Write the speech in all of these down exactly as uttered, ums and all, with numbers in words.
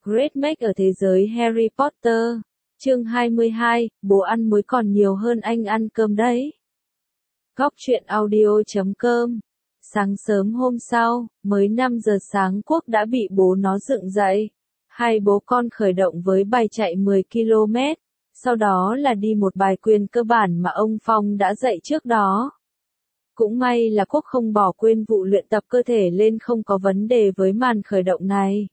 Great Make ở thế giới Harry Potter. Chương hai mươi hai, bố ăn muối còn nhiều hơn anh ăn cơm đấy. Góc truyện audio chấm com. Sáng sớm hôm sau, mới năm giờ sáng Quốc đã bị bố nó dựng dậy. Hai bố con khởi động với bài chạy mười ki lô mét, sau đó là đi một bài quyền cơ bản mà ông Phong đã dạy trước đó. Cũng may là Quốc không bỏ quên vụ luyện tập cơ thể lên, không có vấn đề với màn khởi động này.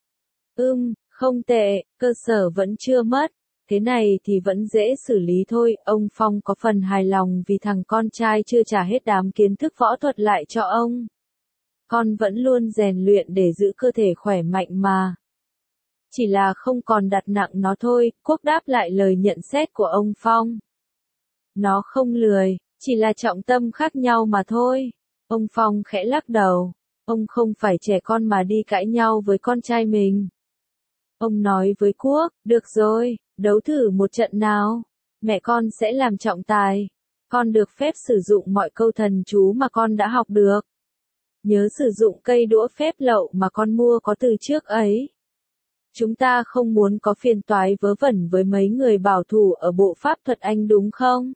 Ừm, không tệ, cơ sở vẫn chưa mất. Thế này thì vẫn dễ xử lý thôi, ông Phong có phần hài lòng vì thằng con trai chưa trả hết đám kiến thức võ thuật lại cho ông. Con vẫn luôn rèn luyện để giữ cơ thể khỏe mạnh mà. Chỉ là không còn đặt nặng nó thôi, Quốc đáp lại lời nhận xét của ông Phong. Nó không lười, chỉ là trọng tâm khác nhau mà thôi. Ông Phong khẽ lắc đầu, ông không phải trẻ con mà đi cãi nhau với con trai mình. Ông nói với Quốc, được rồi, đấu thử một trận nào. Mẹ con sẽ làm trọng tài. Con được phép sử dụng mọi câu thần chú mà con đã học được. Nhớ sử dụng cây đũa phép lậu mà con mua có từ trước ấy. Chúng ta không muốn có phiền toái vớ vẩn với mấy người bảo thủ ở bộ pháp thuật Anh đúng không?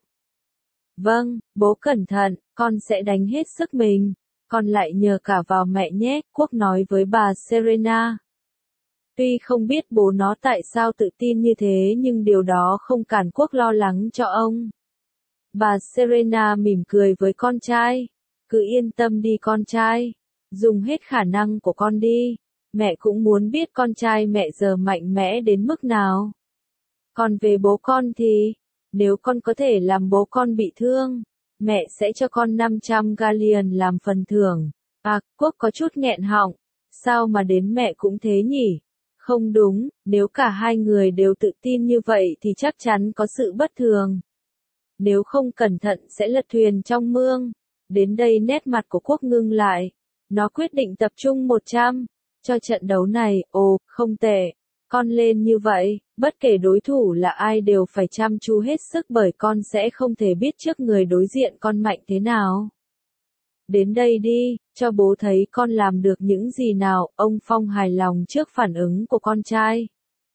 Vâng, bố cẩn thận, con sẽ đánh hết sức mình. Con lại nhờ cả vào mẹ nhé, Quốc nói với bà Serena. Tuy không biết bố nó tại sao tự tin như thế nhưng điều đó không cản Quốc lo lắng cho ông. Bà Serena mỉm cười với con trai. Cứ yên tâm đi con trai. Dùng hết khả năng của con đi. Mẹ cũng muốn biết con trai mẹ giờ mạnh mẽ đến mức nào. Còn về bố con thì, nếu con có thể làm bố con bị thương, mẹ sẽ cho con năm trăm galleon làm phần thưởng. À, Quốc có chút nghẹn họng. Sao mà đến mẹ cũng thế nhỉ? Không đúng, nếu cả hai người đều tự tin như vậy thì chắc chắn có sự bất thường. Nếu không cẩn thận sẽ lật thuyền trong mương. Đến đây nét mặt của Quốc ngưng lại. Nó quyết định tập trung một trăm. Cho trận đấu này, ồ, không tệ. Con lên như vậy, bất kể đối thủ là ai đều phải chăm chú hết sức bởi con sẽ không thể biết trước người đối diện con mạnh thế nào. Đến đây đi, cho bố thấy con làm được những gì nào, ông Phong hài lòng trước phản ứng của con trai.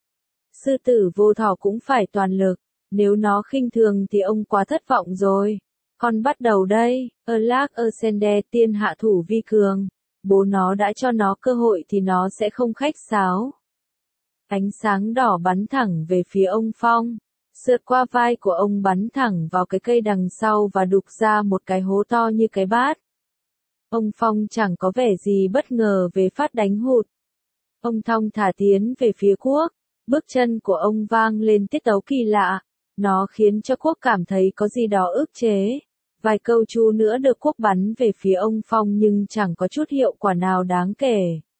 Sư tử vô thỏ cũng phải toàn lực, nếu nó khinh thường thì ông quá thất vọng rồi. Con bắt đầu đây, Erlach Ersende tiên hạ thủ vi cường. Bố nó đã cho nó cơ hội thì nó sẽ không khách sáo. Ánh sáng đỏ bắn thẳng về phía ông Phong. Sượt qua vai của ông bắn thẳng vào cái cây đằng sau và đục ra một cái hố to như cái bát. Ông Phong chẳng có vẻ gì bất ngờ về phát đánh hụt. Ông thong thả tiến về phía Quốc. Bước chân của ông vang lên tiết tấu kỳ lạ. Nó khiến cho Quốc cảm thấy có gì đó ức chế. Vài câu chú nữa được Quốc bắn về phía ông Phong nhưng chẳng có chút hiệu quả nào đáng kể.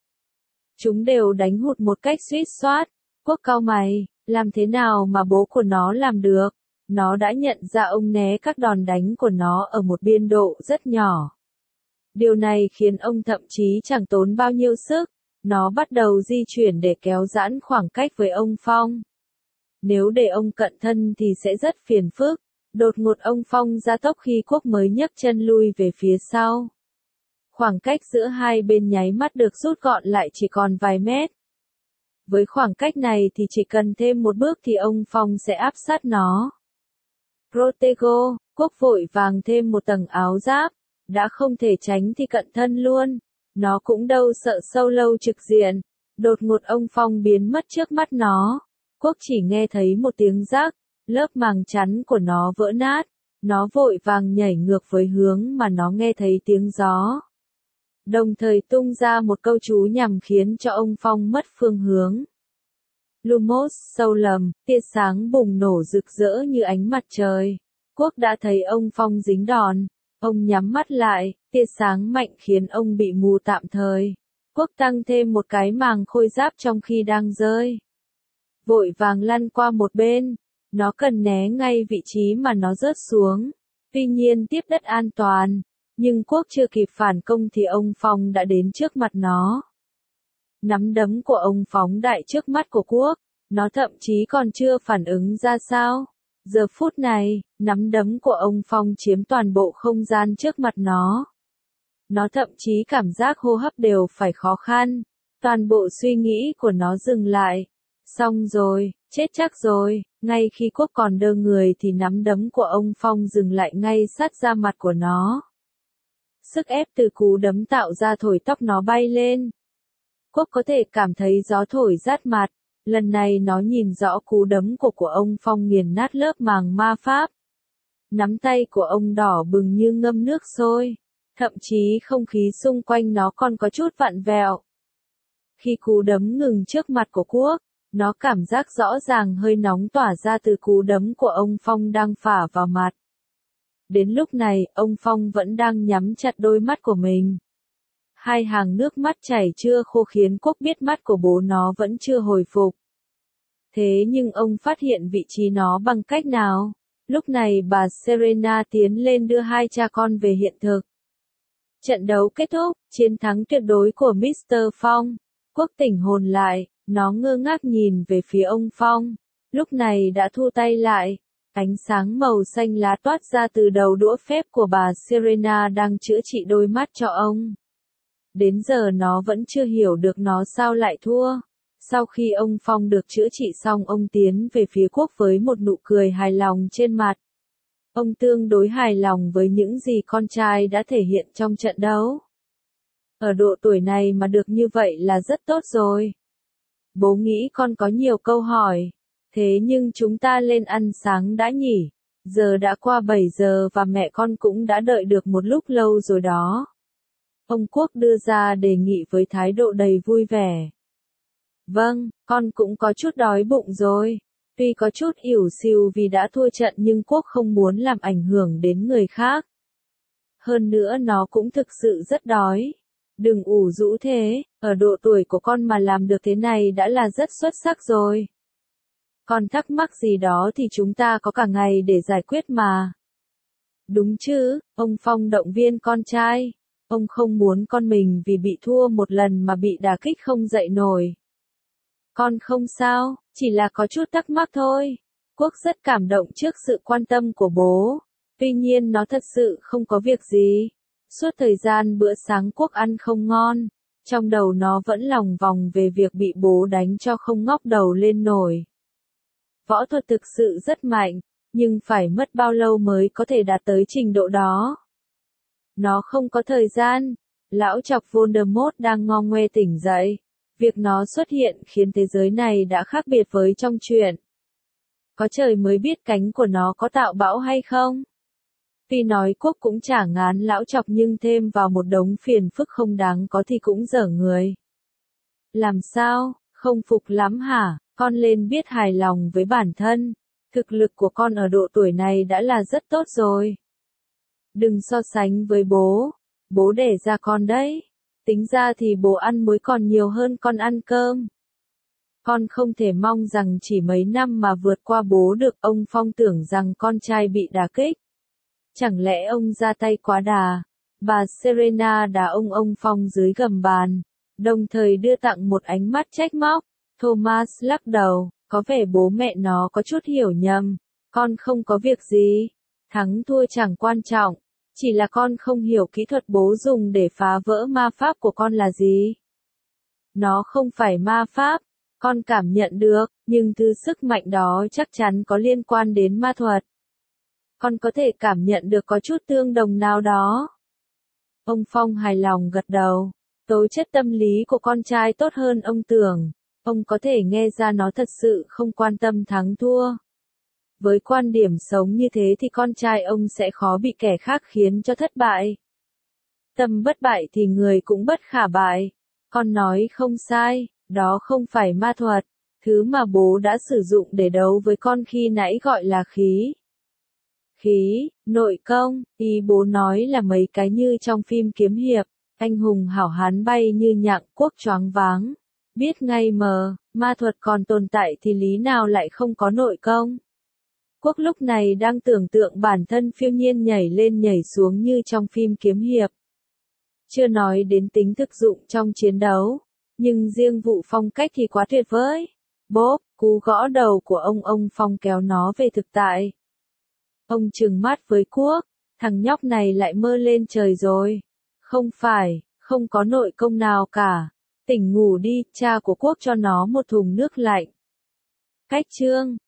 Chúng đều đánh hụt một cách suýt soát. Quốc cau mày, làm thế nào mà bố của nó làm được? Nó đã nhận ra ông né các đòn đánh của nó ở một biên độ rất nhỏ. Điều này khiến ông thậm chí chẳng tốn bao nhiêu sức. Nó bắt đầu di chuyển để kéo giãn khoảng cách với ông Phong. Nếu để ông cận thân thì sẽ rất phiền phức. Đột ngột ông Phong gia tốc khi Quốc mới nhấc chân lui về phía sau. Khoảng cách giữa hai bên nháy mắt được rút gọn lại chỉ còn vài mét. Với khoảng cách này thì chỉ cần thêm một bước thì ông Phong sẽ áp sát nó. Protego, Quốc vội vàng thêm một tầng áo giáp. Đã không thể tránh thì cận thân luôn. Nó cũng đâu sợ sâu lâu trực diện. Đột ngột ông Phong biến mất trước mắt nó. Quốc chỉ nghe thấy một tiếng rắc. Lớp màng chắn của nó vỡ nát. Nó vội vàng nhảy ngược với hướng mà nó nghe thấy tiếng gió. Đồng thời tung ra một câu chú nhằm khiến cho ông Phong mất phương hướng. Lumos sâu lầm, tia sáng bùng nổ rực rỡ như ánh mặt trời. Quốc đã thấy ông Phong dính đòn. Ông nhắm mắt lại, tia sáng mạnh khiến ông bị mù tạm thời. Quốc tăng thêm một cái màng khôi giáp trong khi đang rơi. Vội vàng lăn qua một bên. Nó cần né ngay vị trí mà nó rớt xuống. Tuy nhiên tiếp đất an toàn. Nhưng Quốc chưa kịp phản công thì ông Phong đã đến trước mặt nó. Nắm đấm của ông phóng đại trước mắt của Quốc. Nó thậm chí còn chưa phản ứng ra sao. Giờ phút này, nắm đấm của ông Phong chiếm toàn bộ không gian trước mặt nó. Nó thậm chí cảm giác hô hấp đều phải khó khăn. Toàn bộ suy nghĩ của nó dừng lại. Xong rồi, chết chắc rồi, ngay khi Quốc còn đơ người thì nắm đấm của ông Phong dừng lại ngay sát da mặt của nó. Sức ép từ cú đấm tạo ra thổi tóc nó bay lên. Quốc có thể cảm thấy gió thổi rát mặt, lần này nó nhìn rõ cú đấm của của ông Phong nghiền nát lớp màng ma pháp. Nắm tay của ông đỏ bừng như ngâm nước sôi, thậm chí không khí xung quanh nó còn có chút vặn vẹo. Khi cú đấm ngừng trước mặt của Quốc, nó cảm giác rõ ràng hơi nóng tỏa ra từ cú đấm của ông Phong đang phả vào mặt. Đến lúc này, ông Phong vẫn đang nhắm chặt đôi mắt của mình. Hai hàng nước mắt chảy chưa khô khiến Quốc biết mắt của bố nó vẫn chưa hồi phục. Thế nhưng ông phát hiện vị trí nó bằng cách nào? Lúc này bà Serena tiến lên đưa hai cha con về hiện thực. Trận đấu kết thúc, chiến thắng tuyệt đối của mít tơ Phong. Quốc tỉnh hồn lại, nó ngơ ngác nhìn về phía ông Phong. Lúc này đã thu tay lại. Ánh sáng màu xanh lá toát ra từ đầu đũa phép của bà Serena đang chữa trị đôi mắt cho ông. Đến giờ nó vẫn chưa hiểu được nó sao lại thua. Sau khi ông Phong được chữa trị xong, ông tiến về phía Quốc với một nụ cười hài lòng trên mặt. Ông tương đối hài lòng với những gì con trai đã thể hiện trong trận đấu. Ở độ tuổi này mà được như vậy là rất tốt rồi. Bố nghĩ con có nhiều câu hỏi. Thế nhưng chúng ta lên ăn sáng đã nhỉ? Giờ đã qua bảy giờ và mẹ con cũng đã đợi được một lúc lâu rồi đó. Ông Quốc đưa ra đề nghị với thái độ đầy vui vẻ. Vâng, con cũng có chút đói bụng rồi. Tuy có chút ỉu xìu vì đã thua trận nhưng Quốc không muốn làm ảnh hưởng đến người khác. Hơn nữa nó cũng thực sự rất đói. Đừng ủ rũ thế, ở độ tuổi của con mà làm được thế này đã là rất xuất sắc rồi. Còn thắc mắc gì đó thì chúng ta có cả ngày để giải quyết mà. Đúng chứ, ông Phong động viên con trai. Ông không muốn con mình vì bị thua một lần mà bị đả kích không dậy nổi. Con không sao, chỉ là có chút thắc mắc thôi. Quốc rất cảm động trước sự quan tâm của bố. Tuy nhiên nó thật sự không có việc gì. Suốt thời gian bữa sáng Quốc ăn không ngon. Trong đầu nó vẫn lòng vòng về việc bị bố đánh cho không ngóc đầu lên nổi. Võ thuật thực sự rất mạnh, nhưng phải mất bao lâu mới có thể đạt tới trình độ đó. Nó không có thời gian. Lão chọc Voldemort đang ngo ngoe tỉnh dậy. Việc nó xuất hiện khiến thế giới này đã khác biệt với trong truyện. Có trời mới biết cánh của nó có tạo bão hay không. Tuy nói Quốc cũng chả ngán lão chọc nhưng thêm vào một đống phiền phức không đáng có thì cũng dở người. Làm sao, không phục lắm hả? Con lên biết hài lòng với bản thân. Thực lực của con ở độ tuổi này đã là rất tốt rồi. Đừng so sánh với bố. Bố đẻ ra con đấy. Tính ra thì bố ăn muối còn nhiều hơn con ăn cơm. Con không thể mong rằng chỉ mấy năm mà vượt qua bố được. Ông Phong tưởng rằng con trai bị đả kích. Chẳng lẽ ông ra tay quá đà? Bà Serena đá ông ông Phong dưới gầm bàn, đồng thời đưa tặng một ánh mắt trách móc. Thomas lắc đầu, có vẻ bố mẹ nó có chút hiểu nhầm. Con không có việc gì. Thắng thua chẳng quan trọng. Chỉ là con không hiểu kỹ thuật bố dùng để phá vỡ ma pháp của con là gì. Nó không phải ma pháp. Con cảm nhận được, nhưng thứ sức mạnh đó chắc chắn có liên quan đến ma thuật. Con có thể cảm nhận được có chút tương đồng nào đó. Ông Phong hài lòng gật đầu. Tố chất tâm lý của con trai tốt hơn ông tưởng. Ông có thể nghe ra nó thật sự không quan tâm thắng thua. Với quan điểm sống như thế thì con trai ông sẽ khó bị kẻ khác khiến cho thất bại. Tâm bất bại thì người cũng bất khả bại. Con nói không sai, đó không phải ma thuật. Thứ mà bố đã sử dụng để đấu với con khi nãy gọi là khí. Khí, nội công, ý bố nói là mấy cái như trong phim kiếm hiệp. Anh hùng hảo hán bay như nhặng, Quốc choáng váng. Biết ngay mờ, ma thuật còn tồn tại thì lý nào lại không có nội công. Quốc lúc này đang tưởng tượng bản thân phiêu nhiên nhảy lên nhảy xuống như trong phim kiếm hiệp. Chưa nói đến tính thực dụng trong chiến đấu, nhưng riêng vụ phong cách thì quá tuyệt vời. Bốp, cú gõ đầu của ông ông Phong kéo nó về thực tại. Ông trừng mắt với Quốc, thằng nhóc này lại mơ lên trời rồi. Không phải, không có nội công nào cả. Tỉnh ngủ đi, cha của Quốc cho nó một thùng nước lạnh. Cách chương